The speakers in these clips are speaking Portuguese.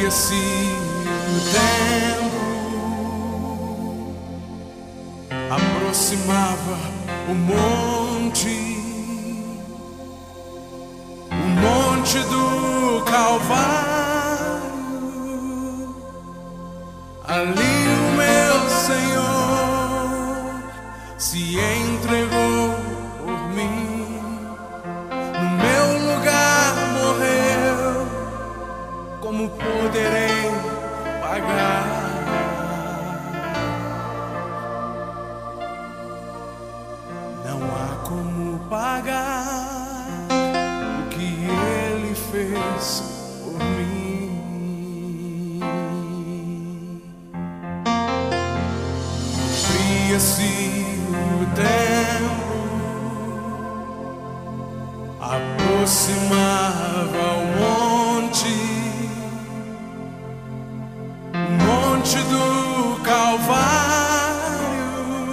Cria-se o tempo, aproximava o monte do Calvário. Ali o meu Senhor se entregou por mim, no meu lugar morreu. Como poderei pagar? Não há como pagar o que Ele fez por mim. Cria-se o tempo, aproximava o monte do Calvário.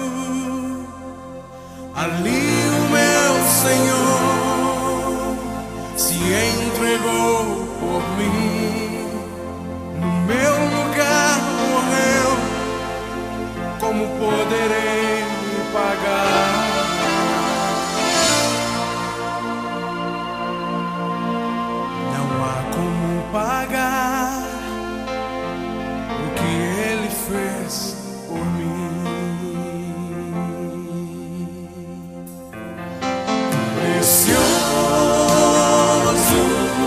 Ali o meu Senhor se entregou por mim, no meu lugar morreu. Como poderei pagar? Não há como pagar o que Ele fez por mim. Precioso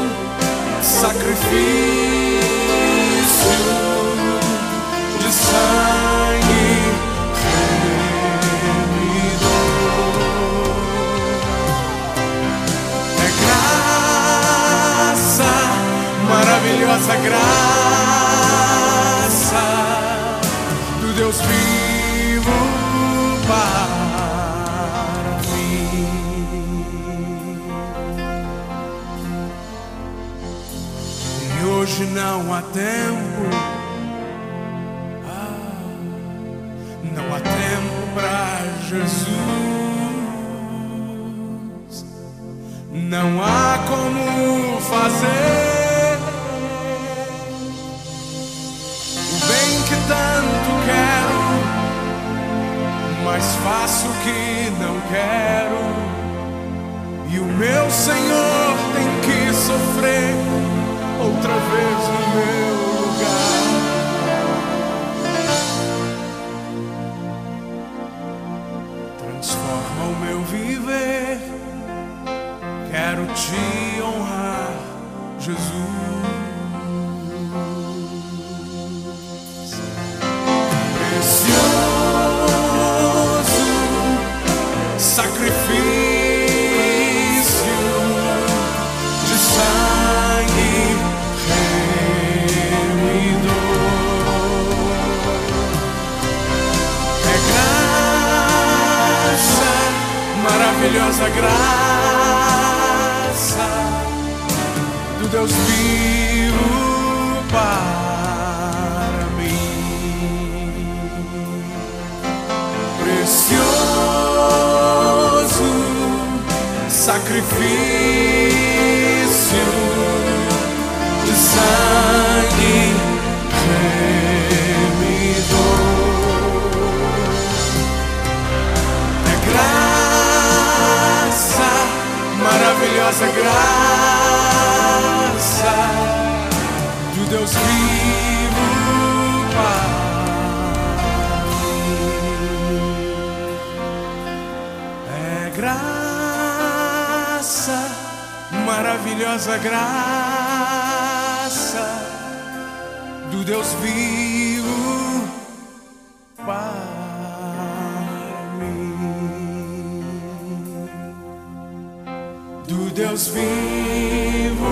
sacrifício de sangue remidor. É graça, maravilhosa graça do Deus vivo para mim. E hoje não há tempo, não há tempo para Jesus. Não há como fazer o bem que tanto quero, mas faço o que não quero. E o meu Senhor tem que sofrer outra vez no meu lugar. Transforma o meu viver, quero te honrar, Jesus. Precioso sacrifício de sangue remidor. É graça, maravilhosa graça do Deus vivo para mim. Precioso sacrifício de sangue remidor. É graça, maravilhosa graça do Deus vivo para mim. É graça, maravilhosa graça do Deus vivo para mim. Do Deus vivo